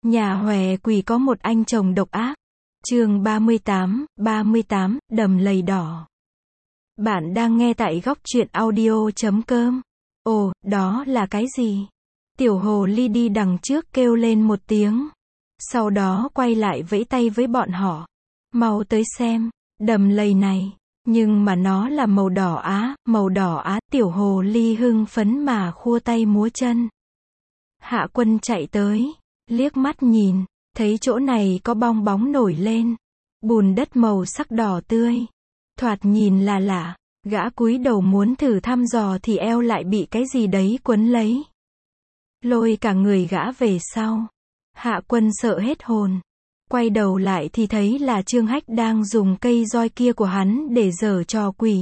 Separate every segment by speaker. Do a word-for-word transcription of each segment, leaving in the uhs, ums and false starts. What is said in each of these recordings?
Speaker 1: Nhà hòe quỷ có một anh chồng độc ác. Chương ba mươi tám, ba mươi tám, đầm lầy đỏ. Bạn đang nghe tại góc truyện audio chấm com. Ồ, đó là cái gì? Tiểu hồ ly đi đằng trước kêu lên một tiếng. Sau đó quay lại vẫy tay với bọn họ. Mau tới xem, đầm lầy này. Nhưng mà nó là màu đỏ á, màu đỏ á, tiểu hồ ly hưng phấn mà khua tay múa chân. Hạ Quân chạy tới, liếc mắt nhìn, thấy chỗ này có bong bóng nổi lên. Bùn đất màu sắc đỏ tươi. Thoạt nhìn là lạ, gã cúi đầu muốn thử thăm dò thì eo lại bị cái gì đấy quấn lấy. Lôi cả người gã về sau. Hạ Quân sợ hết hồn. Quay đầu lại thì thấy là Trương Hách đang dùng cây roi kia của hắn để giở trò quỷ.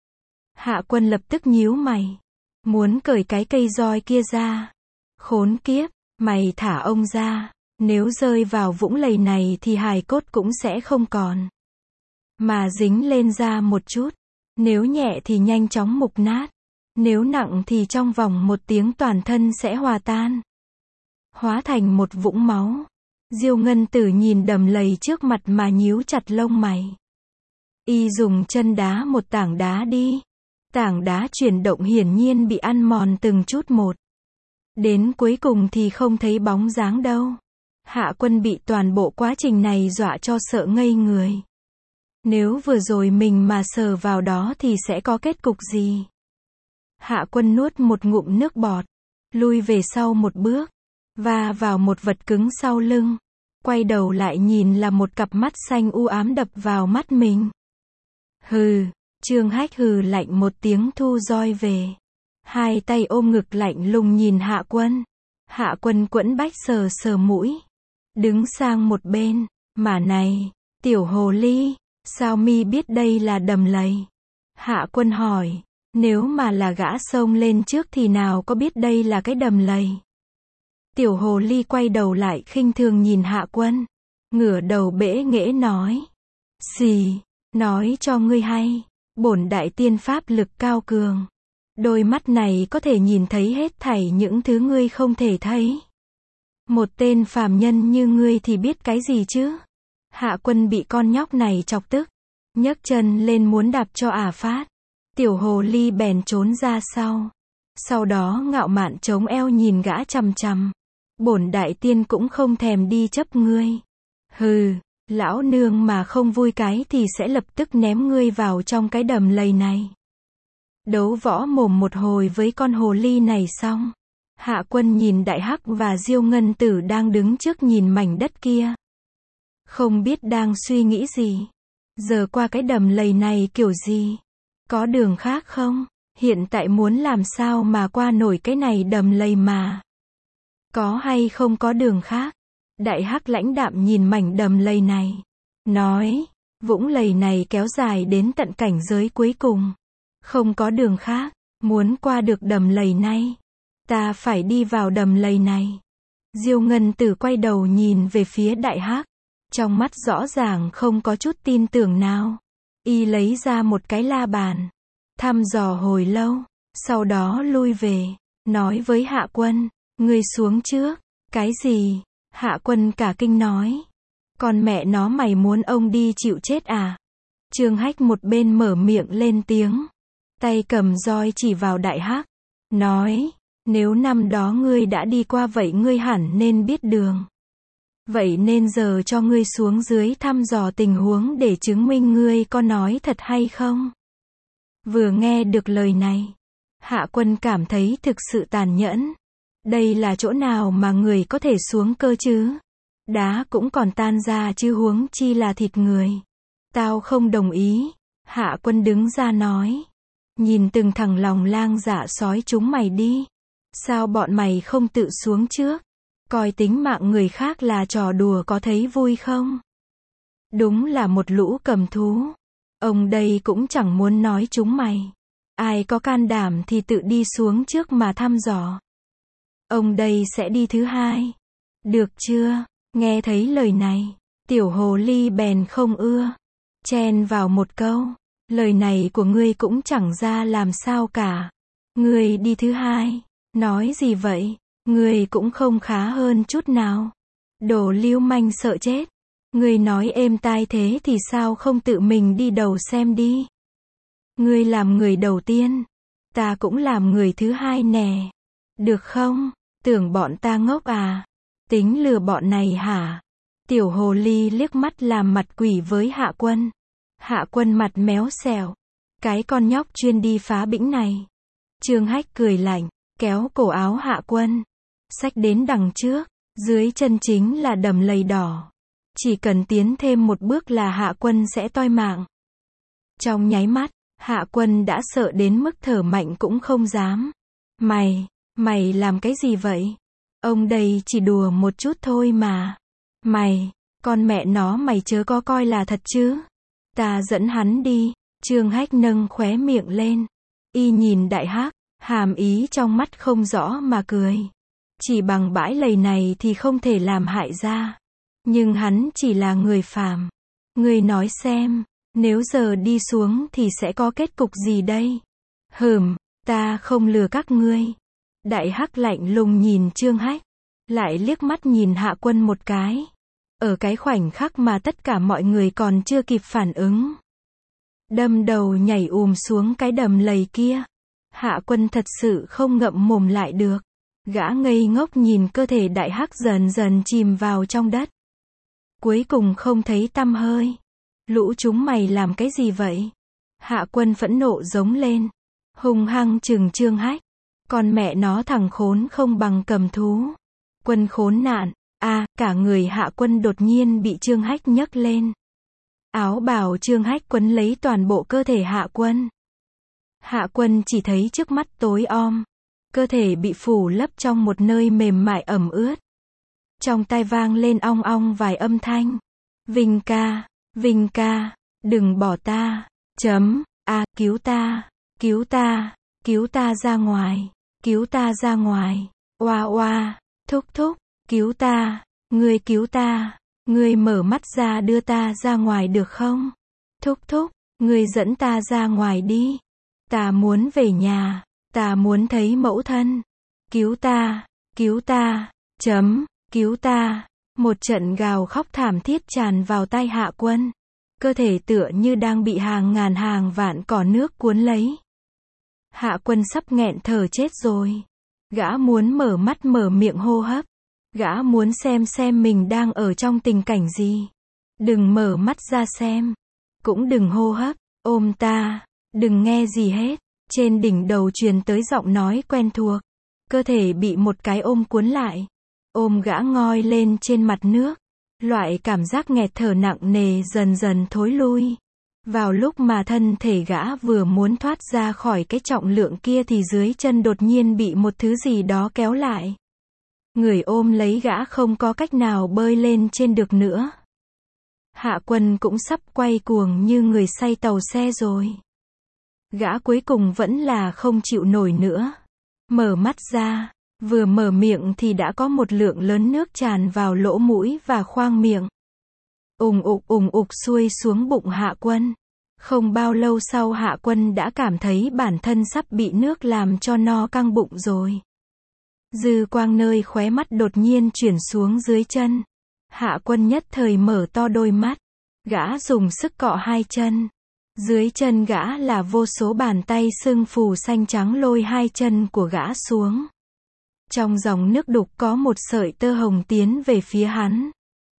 Speaker 1: Hạ Quân lập tức nhíu mày. Muốn cởi cái cây roi kia ra. Khốn kiếp, mày thả ông ra. Nếu rơi vào vũng lầy này thì hài cốt cũng sẽ không còn. Mà dính lên da một chút. Nếu nhẹ thì nhanh chóng mục nát. Nếu nặng thì trong vòng một tiếng toàn thân sẽ hòa tan. Hóa thành một vũng máu. Diêu Ngân Tử nhìn đầm lầy trước mặt mà nhíu chặt lông mày. Y dùng chân đá một tảng đá đi. Tảng đá chuyển động hiển nhiên bị ăn mòn từng chút một. Đến cuối cùng thì không thấy bóng dáng đâu. Hạ Quân bị toàn bộ quá trình này dọa cho sợ ngây người. Nếu vừa rồi mình mà sờ vào đó thì sẽ có kết cục gì? Hạ Quân nuốt một ngụm nước bọt. Lui về sau một bước. Và vào một vật cứng sau lưng. Quay đầu lại nhìn là một cặp mắt xanh u ám đập vào mắt mình. Hừ, Trương Hách hừ lạnh một tiếng thu roi về. Hai tay ôm ngực lạnh lùng nhìn Hạ Quân. Hạ Quân quẫn bách sờ sờ mũi. Đứng sang một bên. Mà này, tiểu hồ ly, sao mi biết đây là đầm lầy? Hạ Quân hỏi. Nếu mà là gã xông lên trước thì nào có biết đây là cái đầm lầy? Tiểu hồ ly quay đầu lại khinh thường nhìn Hạ Quân. Ngửa đầu bẽ nghễ nói. Xì, nói cho ngươi hay. Bổn đại tiên pháp lực cao cường. Đôi mắt này có thể nhìn thấy hết thảy những thứ ngươi không thể thấy. Một tên phàm nhân như ngươi thì biết cái gì chứ? Hạ Quân bị con nhóc này chọc tức. Nhấc chân lên muốn đạp cho ả phát. Tiểu hồ ly bèn trốn ra sau. Sau đó ngạo mạn chống eo nhìn gã chằm chằm. Bổn đại tiên cũng không thèm đi chấp ngươi. Hừ, lão nương mà không vui cái thì sẽ lập tức ném ngươi vào trong cái đầm lầy này. Đấu võ mồm một hồi với con hồ ly này xong. Hạ Quân nhìn Đại Hắc và Diêu Ngân Tử đang đứng trước nhìn mảnh đất kia. Không biết đang suy nghĩ gì. Giờ qua cái đầm lầy này kiểu gì? Có đường khác không? Hiện tại muốn làm sao mà qua nổi cái này đầm lầy mà? Có hay không có đường khác? Đại Hắc lãnh đạm nhìn mảnh đầm lầy này. Nói, vũng lầy này kéo dài đến tận cảnh giới cuối cùng. Không có đường khác. Muốn qua được đầm lầy này. Ta phải đi vào đầm lầy này. Diêu Ngân Tử quay đầu nhìn về phía Đại Hắc. Trong mắt rõ ràng không có chút tin tưởng nào. Y lấy ra một cái la bàn. Thăm dò hồi lâu. Sau đó lui về. Nói với Hạ Quân. Ngươi xuống trước. Cái gì? Hạ Quân cả kinh nói. Còn mẹ nó mày muốn ông đi chịu chết à? Trương Hách một bên mở miệng lên tiếng. Tay cầm roi chỉ vào Đại Hắc. Nói. Nếu năm đó ngươi đã đi qua vậy ngươi hẳn nên biết đường. Vậy nên giờ cho ngươi xuống dưới thăm dò tình huống để chứng minh ngươi có nói thật hay không? Vừa nghe được lời này. Hạ Quân cảm thấy thực sự tàn nhẫn. Đây là chỗ nào mà người có thể xuống cơ chứ? Đá cũng còn tan ra chứ huống chi là thịt người. Tao không đồng ý. Hạ Quân đứng ra nói. Nhìn từng thằng lòng lang dạ sói chúng mày đi. Sao bọn mày không tự xuống trước? Coi tính mạng người khác là trò đùa có thấy vui không? Đúng là một lũ cầm thú. Ông đây cũng chẳng muốn nói chúng mày. Ai có can đảm thì tự đi xuống trước mà thăm dò. Ông đây sẽ đi thứ hai. Được chưa? Nghe thấy lời này. Tiểu hồ ly bèn không ưa. Chen vào một câu. Lời này của ngươi cũng chẳng ra làm sao cả. Ngươi đi thứ hai. Nói gì vậy? Ngươi cũng không khá hơn chút nào. Đồ lưu manh sợ chết. Ngươi nói êm tai thế thì sao không tự mình đi đầu xem đi. Ngươi làm người đầu tiên. Ta cũng làm người thứ hai nè. Được không? Tưởng bọn ta ngốc à? Tính lừa bọn này hả? Tiểu hồ ly liếc mắt làm mặt quỷ với Hạ Quân. Hạ Quân mặt méo xẹo. Cái con nhóc chuyên đi phá bĩnh này. Trương Hách cười lạnh, kéo cổ áo Hạ Quân. Xách đến đằng trước, dưới chân chính là đầm lầy đỏ. Chỉ cần tiến thêm một bước là Hạ Quân sẽ toi mạng. Trong nháy mắt, Hạ Quân đã sợ đến mức thở mạnh cũng không dám. Mày, mày làm cái gì vậy? Ông đây chỉ đùa một chút thôi mà. Mày, con mẹ nó mày chớ có coi là thật chứ. Ta dẫn hắn đi. Trương Hách nâng khóe miệng lên. Y nhìn Đại Hắc, hàm ý trong mắt không rõ mà cười. Chỉ bằng bãi lầy này thì không thể làm hại ra. Nhưng hắn chỉ là người phàm. Ngươi nói xem, nếu giờ đi xuống thì sẽ có kết cục gì đây? Hừm, ta không lừa các ngươi. Đại Hắc lạnh lùng nhìn Trương Hách, lại liếc mắt nhìn Hạ Quân một cái. Ở cái khoảnh khắc mà tất cả mọi người còn chưa kịp phản ứng, đâm đầu nhảy ùm xuống cái đầm lầy kia. Hạ Quân thật sự không ngậm mồm lại được. Gã ngây ngốc nhìn cơ thể Đại Hắc dần dần chìm vào trong đất. Cuối cùng không thấy tăm hơi. Lũ chúng mày làm cái gì vậy? Hạ Quân phẫn nộ giống lên. Hung hăng trừng Trương Hách. Con mẹ nó thằng khốn không bằng cầm thú. Quân khốn nạn. A, à, cả người Hạ Quân đột nhiên bị Trương Hách nhấc lên. Áo bào Trương Hách quấn lấy toàn bộ cơ thể Hạ Quân. Hạ Quân chỉ thấy trước mắt tối om. Cơ thể bị phủ lấp trong một nơi mềm mại ẩm ướt. Trong tai vang lên ong ong vài âm thanh. Vinh ca, Vinh ca, đừng bỏ ta. Chấm, a, à, cứu ta, cứu ta, cứu ta ra ngoài, cứu ta ra ngoài. Oa oa, thúc thúc, cứu ta, ngươi cứu ta, ngươi mở mắt ra đưa ta ra ngoài được không? Thúc thúc, ngươi dẫn ta ra ngoài đi. Ta muốn về nhà, ta muốn thấy mẫu thân. Cứu ta, cứu ta, chấm, cứu ta. Một trận gào khóc thảm thiết tràn vào tai Hạ Quân. Cơ thể tựa như đang bị hàng ngàn hàng vạn cỏ nước cuốn lấy. Hạ Quân sắp nghẹn thở chết rồi. Gã muốn mở mắt mở miệng hô hấp. Gã muốn xem xem mình đang ở trong tình cảnh gì. Đừng mở mắt ra xem. Cũng đừng hô hấp. Ôm ta. Đừng nghe gì hết. Trên đỉnh đầu truyền tới giọng nói quen thuộc. Cơ thể bị một cái ôm cuốn lại. Ôm gã ngoi lên trên mặt nước. Loại cảm giác nghẹt thở nặng nề dần dần thối lui. Vào lúc mà thân thể gã vừa muốn thoát ra khỏi cái trọng lượng kia thì dưới chân đột nhiên bị một thứ gì đó kéo lại. Người ôm lấy gã không có cách nào bơi lên trên được nữa. Hạ Quân cũng sắp quay cuồng như người say tàu xe rồi. Gã cuối cùng vẫn là không chịu nổi nữa. Mở mắt ra, vừa mở miệng thì đã có một lượng lớn nước tràn vào lỗ mũi và khoang miệng. Ùng ục ùng ục xuôi xuống bụng Hạ Quân. Không bao lâu sau Hạ Quân đã cảm thấy bản thân sắp bị nước làm cho no căng bụng rồi. Dư quang nơi khóe mắt đột nhiên chuyển xuống dưới chân. Hạ Quân nhất thời mở to đôi mắt. Gã dùng sức cọ hai chân. Dưới chân gã là vô số bàn tay sưng phù xanh trắng lôi hai chân của gã xuống. Trong dòng nước đục có một sợi tơ hồng tiến về phía hắn.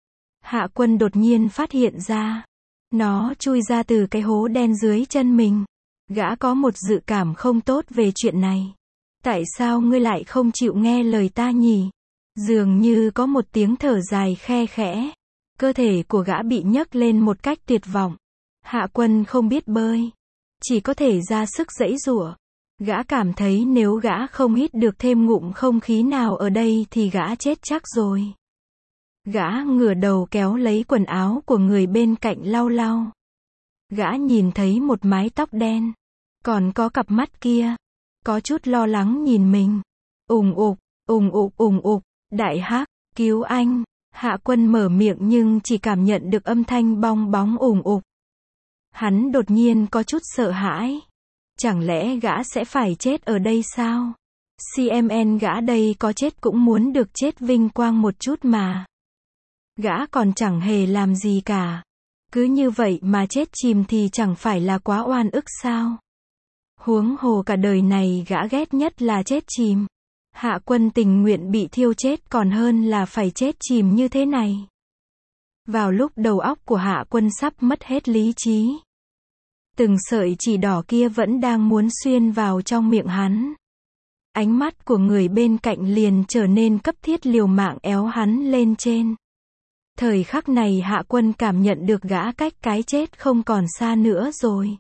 Speaker 1: Hạ Quân đột nhiên phát hiện ra. Nó chui ra từ cái hố đen dưới chân mình. Gã có một dự cảm không tốt về chuyện này. Tại sao ngươi lại không chịu nghe lời ta nhỉ? Dường như có một tiếng thở dài khe khẽ. Cơ thể của gã bị nhấc lên một cách tuyệt vọng. Hạ Quân không biết bơi. Chỉ có thể ra sức giãy giụa. Gã cảm thấy nếu gã không hít được thêm ngụm không khí nào ở đây thì gã chết chắc rồi. Gã ngửa đầu kéo lấy quần áo của người bên cạnh lau lau. Gã nhìn thấy một mái tóc đen. Còn có cặp mắt kia. Có chút lo lắng nhìn mình. Ùng ục, ùng ục ùng ục. Đại Hắc, cứu anh. Hạ Quân mở miệng nhưng chỉ cảm nhận được âm thanh bong bóng ùng ục. Hắn đột nhiên có chút sợ hãi. Chẳng lẽ gã sẽ phải chết ở đây sao? xê em en gã đây có chết cũng muốn được chết vinh quang một chút mà. Gã còn chẳng hề làm gì cả. Cứ như vậy mà chết chìm thì chẳng phải là quá oan ức sao? Huống hồ cả đời này gã ghét nhất là chết chìm. Hạ Quân tình nguyện bị thiêu chết còn hơn là phải chết chìm như thế này. Vào lúc đầu óc của Hạ Quân sắp mất hết lý trí, từng sợi chỉ đỏ kia vẫn đang muốn xuyên vào trong miệng hắn. Ánh mắt của người bên cạnh liền trở nên cấp thiết, liều mạng éo hắn lên trên. Thời khắc này Hạ Quân cảm nhận được gã cách cái chết không còn xa nữa rồi.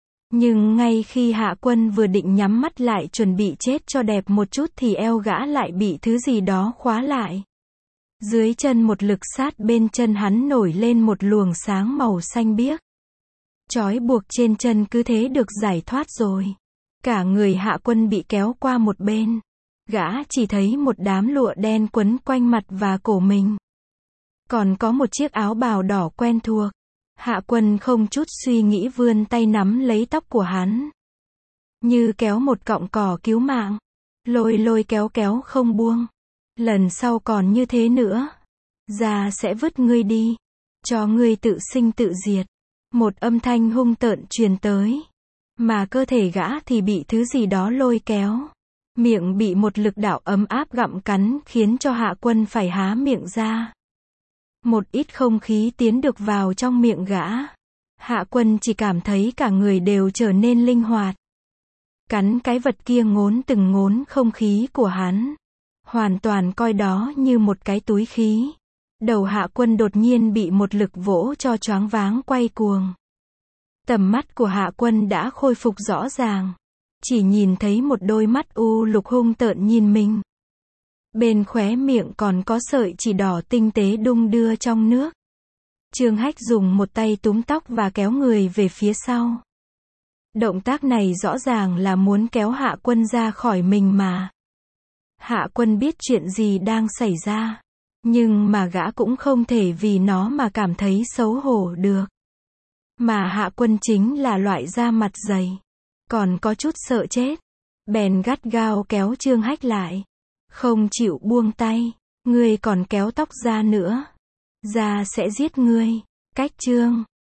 Speaker 1: Nhưng ngay khi Hạ Quân vừa định nhắm mắt lại chuẩn bị chết cho đẹp một chút thì eo gã lại bị thứ gì đó khóa lại. Dưới chân một lực sát bên chân hắn nổi lên một luồng sáng màu xanh biếc. Trói buộc trên chân cứ thế được giải thoát rồi. Cả người Hạ Quân bị kéo qua một bên. Gã chỉ thấy một đám lụa đen quấn quanh mặt và cổ mình. Còn có một chiếc áo bào đỏ quen thuộc. Hạ Quân không chút suy nghĩ vươn tay nắm lấy tóc của hắn. Như kéo một cọng cỏ cứu mạng. Lôi lôi kéo kéo không buông. Lần sau còn như thế nữa, già sẽ vứt ngươi đi. Cho ngươi tự sinh tự diệt. Một âm thanh hung tợn truyền tới. Mà cơ thể gã thì bị thứ gì đó lôi kéo. Miệng bị một lực đạo ấm áp gặm cắn khiến cho Hạ Quân phải há miệng ra. Một ít không khí tiến được vào trong miệng gã. Hạ Quân chỉ cảm thấy cả người đều trở nên linh hoạt. Cắn cái vật kia ngốn từng ngốn không khí của hắn. Hoàn toàn coi đó như một cái túi khí. Đầu Hạ Quân đột nhiên bị một lực vỗ cho choáng váng quay cuồng. Tầm mắt của Hạ Quân đã khôi phục rõ ràng. Chỉ nhìn thấy một đôi mắt u lục hung tợn nhìn mình. Bên khóe miệng còn có sợi chỉ đỏ tinh tế đung đưa trong nước. Trương Hách dùng một tay túm tóc và kéo người về phía sau. Động tác này rõ ràng là muốn kéo Hạ Quân ra khỏi mình mà. Hạ Quân biết chuyện gì đang xảy ra. Nhưng mà gã cũng không thể vì nó mà cảm thấy xấu hổ được. Mà Hạ Quân chính là loại da mặt dày. Còn có chút sợ chết. Bèn gắt gao kéo Trương Hách lại. Không chịu buông tay. Ngươi còn kéo tóc ra nữa. Da sẽ giết ngươi. Cách Trương